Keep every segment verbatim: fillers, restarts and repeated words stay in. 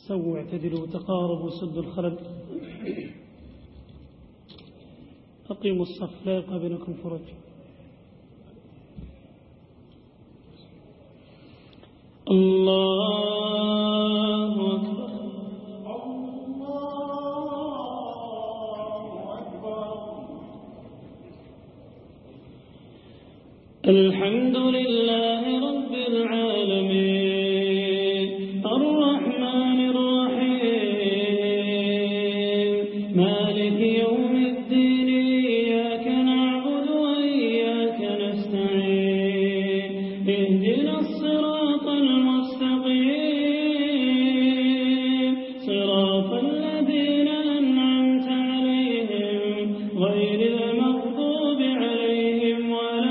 سووا اعتدلوا تقاربوا سدوا الخلل أقيموا الصف لا يبقى بينكم فرج. الله أكبر الله أكبر. الحمد لله رب العالمين الرحمن الرحيم مالك يوم الدين إياك نعبد وإياك نستعين اهدنا الصراط المستقيم صراط الذين أنعمت عليهم غير المغضوب عليهم ولا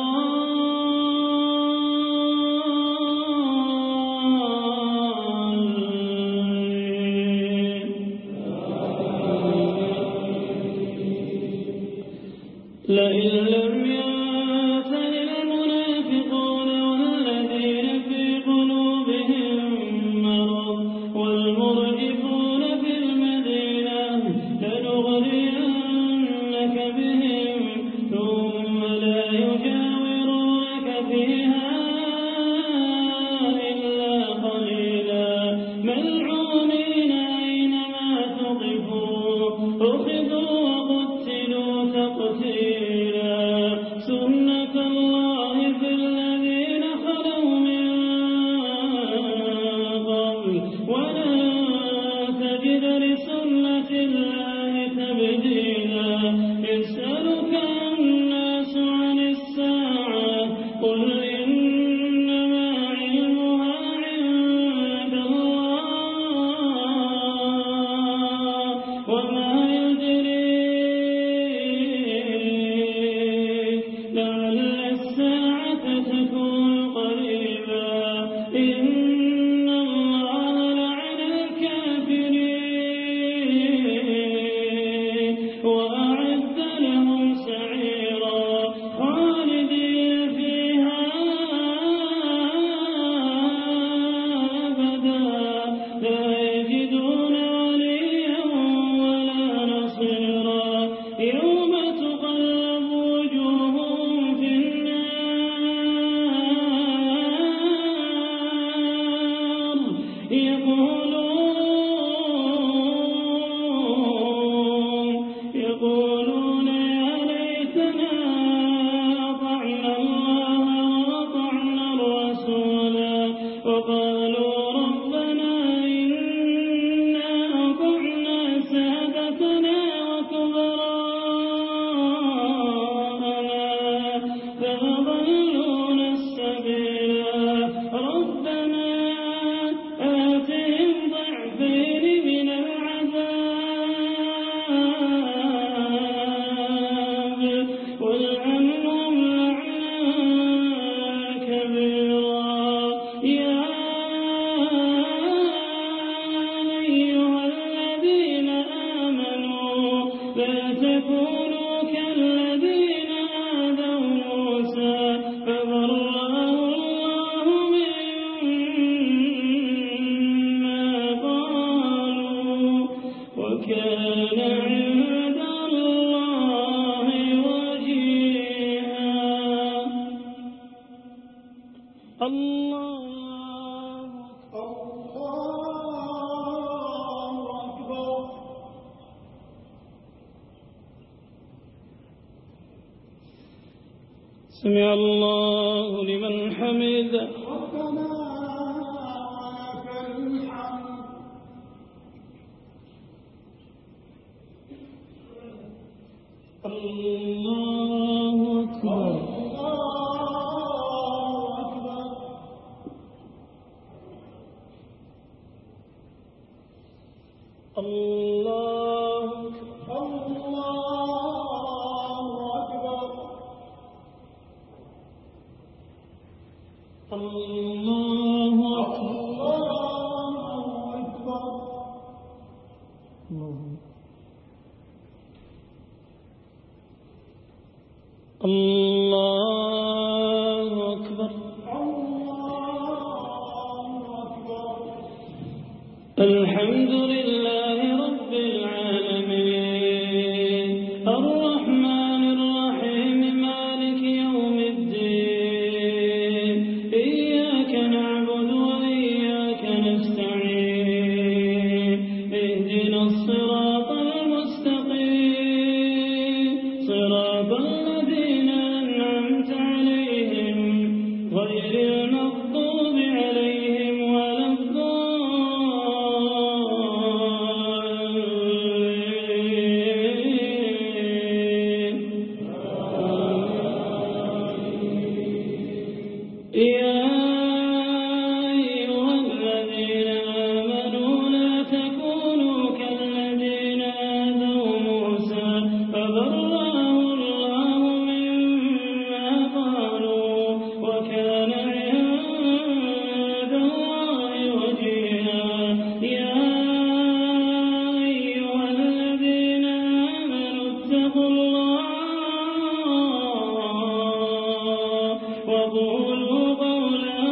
الضالين. لئن لم ينتهي المنافقون والذين في قلوبهم مرض والمرجفون في المدينة لنغرينك بهم ثم لا يجاورونك فيها إلا قليلا ملعونين أينما ثقفوا أخذوا وقتلوا تقتيلا سنة الله في الذين خلوا من قبل ولن تجد لسنة الله تبديلا. يسألك الناس عن الساعة قل إنما علمها عند الله وما يدريك لعل الساعة تكون قريبا. إن الله لعن الكافرين وأعد لهم سعيرا خالدين فيها أبدا لا يجدون وليا ولا نصيرا. يوم تقلب وجوههم في النار يقولون يقولون يا ليتنا أطعنا الله وأطعنا الرسولا وقالوا ربنا إنا أطعنا سادتنا وكبراءنا فأضلونا السبيلا. ربنا آتهم ضعفين من العذاب والعنهم لعنا كبيرا. يا أيها الذين آمنوا لا تكونوا كالذين آذوا موسى فبرأه الله مما قالوا وكان عند الله وجيها. الله أكبر. سمع الله لمن حمده. ربنا لك الحمد. الله أكبر. الله الله أكبر. الله أكبر. الله أكبر. الحمد لله رب العالمين الرحمن الرحيم مالك يوم الدين إياك نعبد وإياك نستعين اهدنا الصراط المستقيم صراط الذين أنعمت عليهم غير المغضوب عليهم ولا الضالين. يا أيها الذين آمنوا لا تكونوا كالذين آذوا موسى فبرأه الله مما قالوا وكان عند الله وجيها. يا أيها الذين آمنوا اتقوا الله وقولوا قولا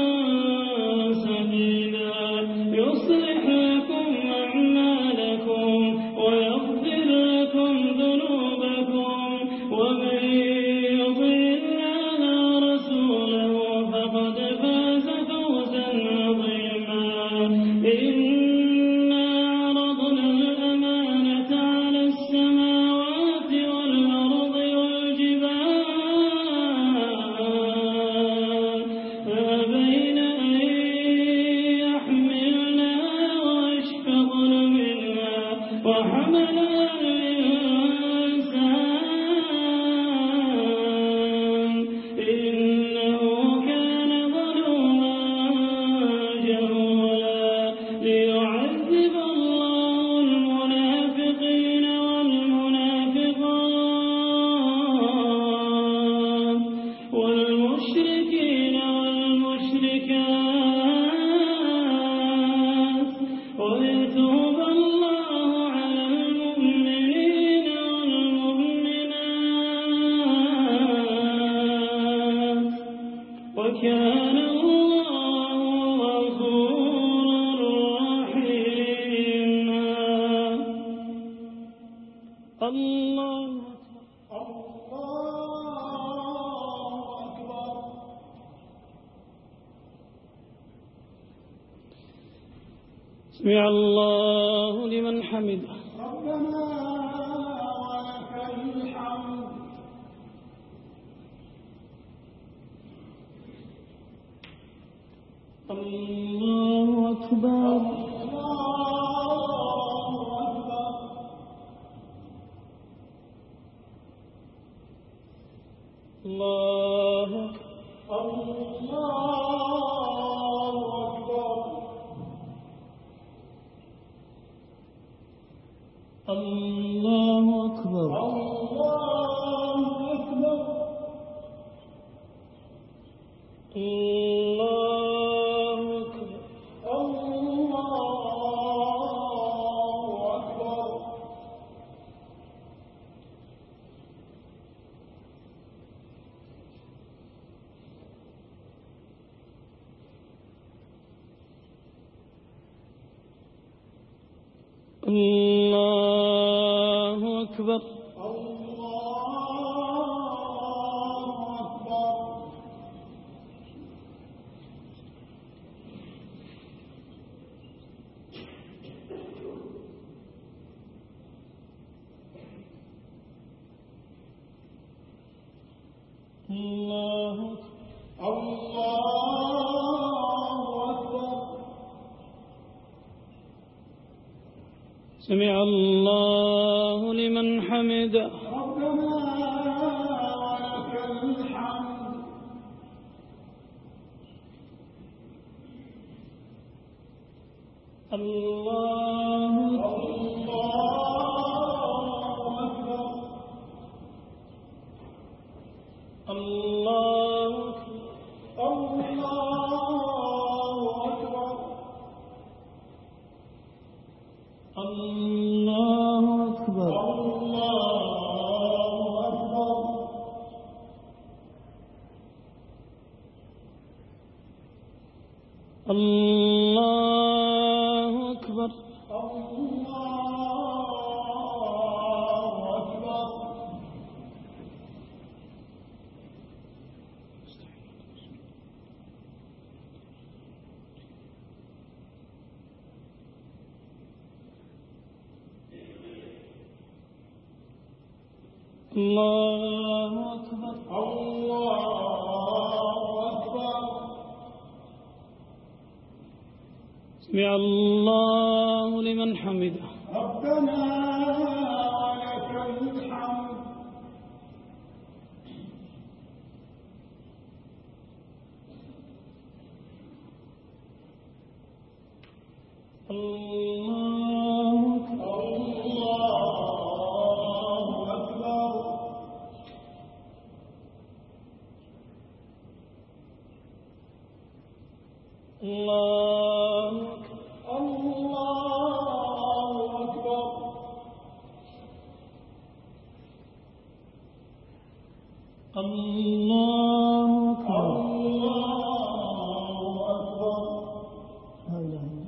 سديدا يصلح لكم أعمالكم ويغفر لكم ذنوبكم ومن يطع الله ورسوله فقد فاز فوزا عظيما. إنا عرضنا الأمانة على السماوات والأرض والجبال فأبين أن يحملنها وأشفقن منها وحملها الإنسان إنه كان ظلوما جهولا. ليعذب الله المنافقين والمنافقات والمشركين والمشركات ويتوب الله على المؤمنين والمؤمنات وكان الله غفورا رحيما. الله سمع الله لمن حمده. ربنا ولك الحمد. الله أكبر. الله الله أكبر. الله أكبر. الله أكبر. الله أكبر. سمع الله لمن حمده. ربنا ولك الحمد. الله الله الله أكبر. الله أكبر. الله أكبر. الله أكبر. الله أكبر. سمع الله لمن حمده. ربنا ولك الحمد. الله أكبر. الله أكبر. الله أكبر. الله أكبر. الله أكبر. الله أكبر.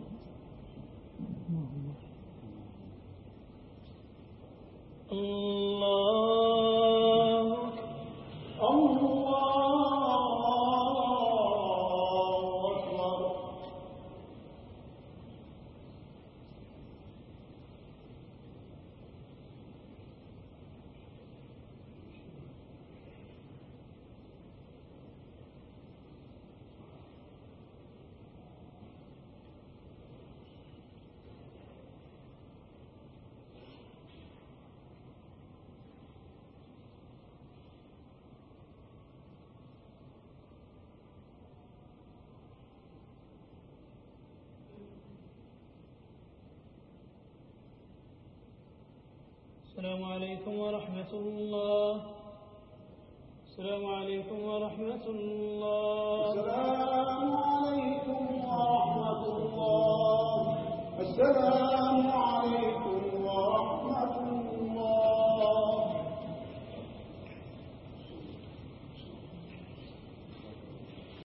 الله أكبر. السلام عليكم ورحمة الله. السلام عليكم ورحمة الله. السلام عليكم ورحمة الله. السلام